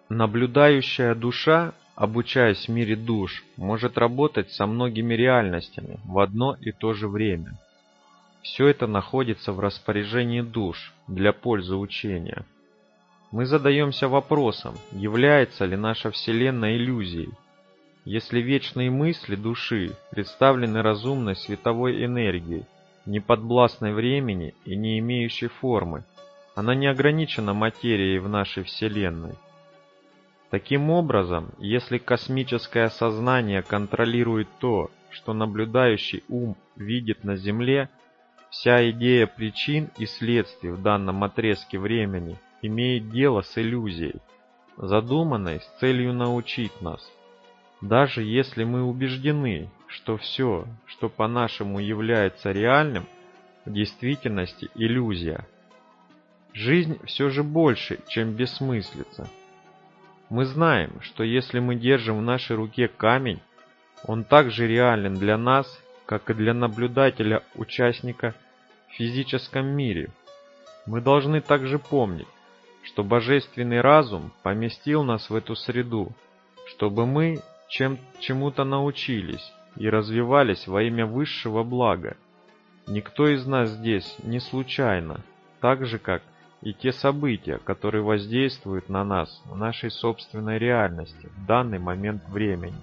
Наблюдающая душа, обучаясь в мире душ, может работать со многими реальностями в одно и то же время. Все это находится в распоряжении душ для пользы учения. Мы задаемся вопросом, является ли наша Вселенная иллюзией. Если вечные мысли души представлены разумной световой энергией, не подвластной времени и не имеющей формы, она не ограничена материей в нашей Вселенной. Таким образом, если космическое сознание контролирует то, что наблюдающий ум видит на Земле, вся идея причин и следствий в данном отрезке времени имеет дело с иллюзией, задуманной с целью научить нас. Даже если мы убеждены, что все, что по-нашему является реальным, в действительности иллюзия. Жизнь все же больше, чем бессмыслица. Мы знаем, что если мы держим в нашей руке камень, он так же реален для нас, как и для наблюдателя-участника в физическом мире. Мы должны также помнить, что божественный разум поместил нас в эту среду, чтобы мы чему-то научились и развивались во имя высшего блага. Никто из нас здесь не случайно, так же как и те события, которые воздействуют на нас в нашей собственной реальности в данный момент времени.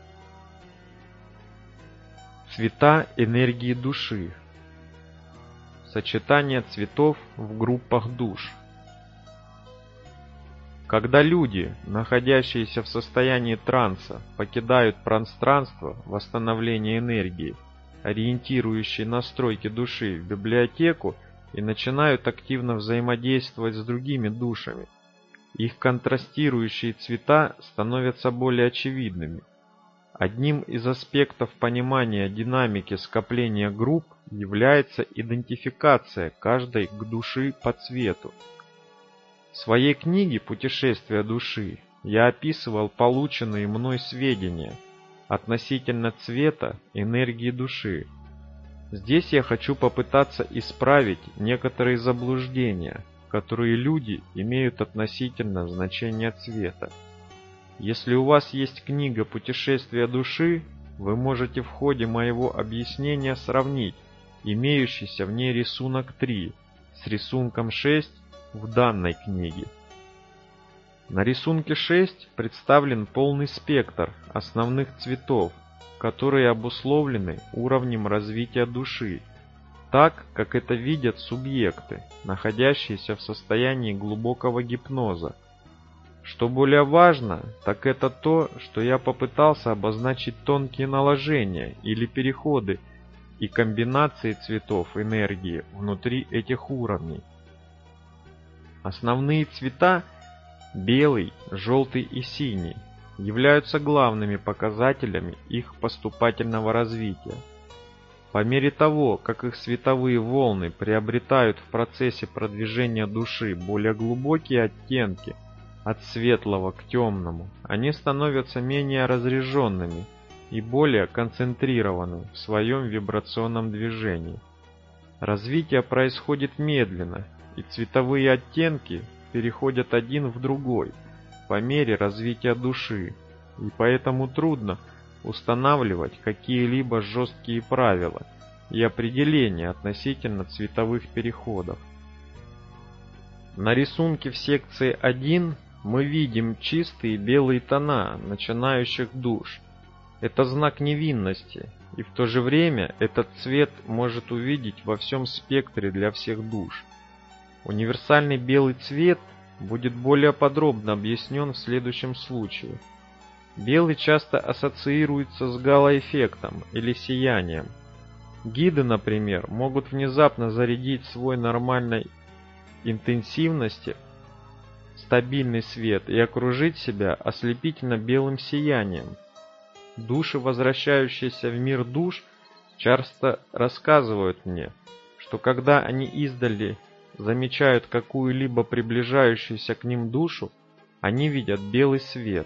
Цвета энергии души. Сочетание цветов в группах душ. Когда люди, находящиеся в состоянии транса, покидают пространство восстановления энергии, ориентирующей настройки души в библиотеку, и начинают активно взаимодействовать с другими душами, их контрастирующие цвета становятся более очевидными. Одним из аспектов понимания динамики скопления групп является идентификация каждой к души по цвету. В своей книге «Путешествие души» я описывал полученные мной сведения относительно цвета энергии души. Здесь я хочу попытаться исправить некоторые заблуждения, которые люди имеют относительно значения цвета. Если у вас есть книга «Путешествие души», вы можете в ходе моего объяснения сравнить имеющийся в ней рисунок 3 с рисунком 6 в данной книге. На рисунке 6 представлен полный спектр основных цветов, которые обусловлены уровнем развития души, так, как это видят субъекты, находящиеся в состоянии глубокого гипноза. Что более важно, так это то, что я попытался обозначить тонкие наложения или переходы и комбинации цветов энергии внутри этих уровней. Основные цвета – белый, желтый и синий – являются главными показателями их поступательного развития. По мере того, как их световые волны приобретают в процессе продвижения души более глубокие оттенки от светлого к темному, они становятся менее разряженными и более концентрированы в своем вибрационном движении. Развитие происходит медленно, и цветовые оттенки переходят один в другой по мере развития души, и поэтому трудно устанавливать какие-либо жесткие правила и определения относительно цветовых переходов. На рисунке в секции 1 мы видим чистые белые тона начинающих душ. Это знак невинности, и в то же время этот цвет может увидеть во всем спектре для всех душ. Универсальный белый цвет будет более подробно объяснен в следующем случае. Белый часто ассоциируется с галоэффектом или сиянием. Гиды, например, могут внезапно зарядить свой нормальной интенсивности стабильный свет и окружить себя ослепительно белым сиянием. Души, возвращающиеся в мир душ, часто рассказывают мне, что когда они издали замечают какую-либо приближающуюся к ним душу, они видят белый свет.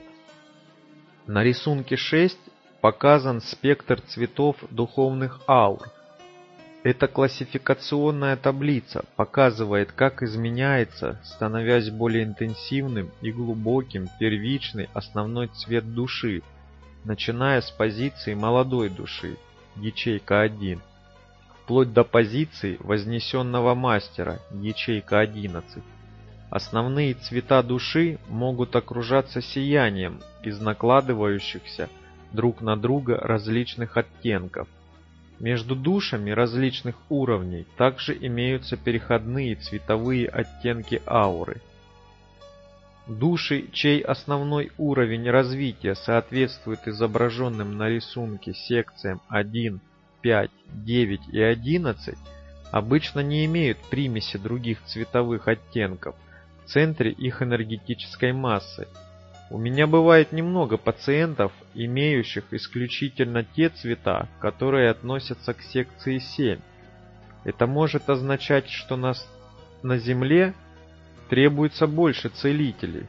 На рисунке 6 показан спектр цветов духовных аур. Эта классификационная таблица показывает, как изменяется, становясь более интенсивным и глубоким, первичный основной цвет души, начиная с позиции молодой души, ячейка 1, вплоть до позиции вознесенного мастера, ячейка 11. Основные цвета души могут окружаться сиянием из накладывающихся друг на друга различных оттенков. Между душами различных уровней также имеются переходные цветовые оттенки ауры. Души, чей основной уровень развития соответствует изображенным на рисунке секциям 1, 5, 9 и 11, обычно не имеют примеси других цветовых оттенков в центре их энергетической массы. У меня бывает немного пациентов, имеющих исключительно те цвета, которые относятся к секции 7. Это может означать, что на Земле требуется больше целителей.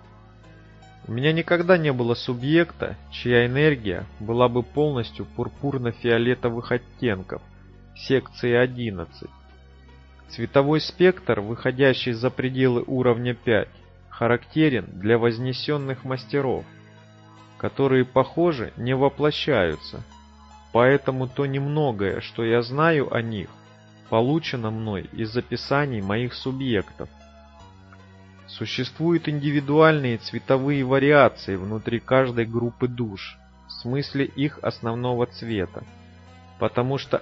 У меня никогда не было субъекта, чья энергия была бы полностью пурпурно-фиолетовых оттенков, секции 11. Цветовой спектр, выходящий за пределы уровня 5, характерен для вознесенных мастеров, которые, похоже, не воплощаются, поэтому то немногое, что я знаю о них, получено мной из описаний моих субъектов. Существуют индивидуальные цветовые вариации внутри каждой группы душ, в смысле их основного цвета, потому что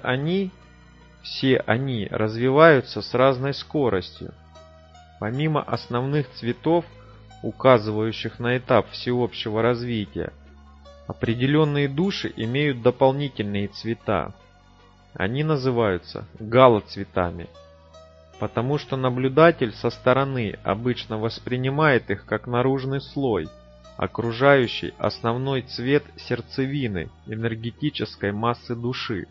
все они развиваются с разной скоростью. Помимо основных цветов, указывающих на этап всеобщего развития, определенные души имеют дополнительные цвета. Они называются галоцветами, потому что наблюдатель со стороны обычно воспринимает их как наружный слой, окружающий основной цвет сердцевины энергетической массы души.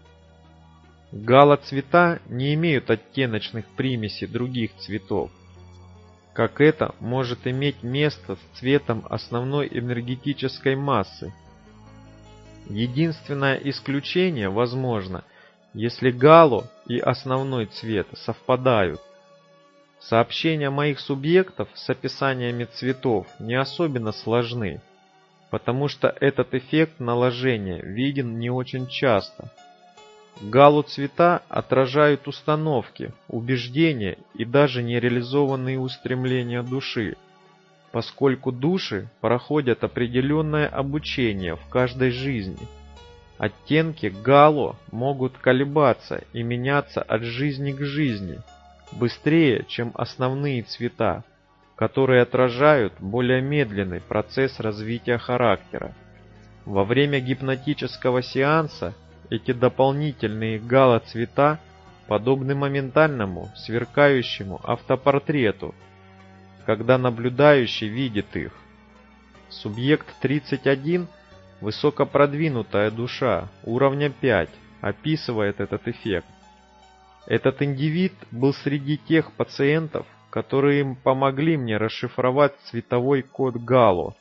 Галоцвета не имеют оттеночных примесей других цветов, как это может иметь место с цветом основной энергетической массы. Единственное исключение возможно, если гало и основной цвет совпадают. Сообщения моих субъектов с описаниями цветов не особенно сложны, потому что этот эффект наложения виден не очень часто. Галоцвета отражают установки, убеждения и даже нереализованные устремления души, поскольку души проходят определенное обучение в каждой жизни. Оттенки гало могут колебаться и меняться от жизни к жизни быстрее, чем основные цвета, которые отражают более медленный процесс развития характера. Во время гипнотического сеанса эти дополнительные галоцвета подобны моментальному сверкающему автопортрету, когда наблюдающий видит их. Субъект 31, высокопродвинутая душа, уровня 5, описывает этот эффект. Этот индивид был среди тех пациентов, которые им помогли мне расшифровать цветовой код гало.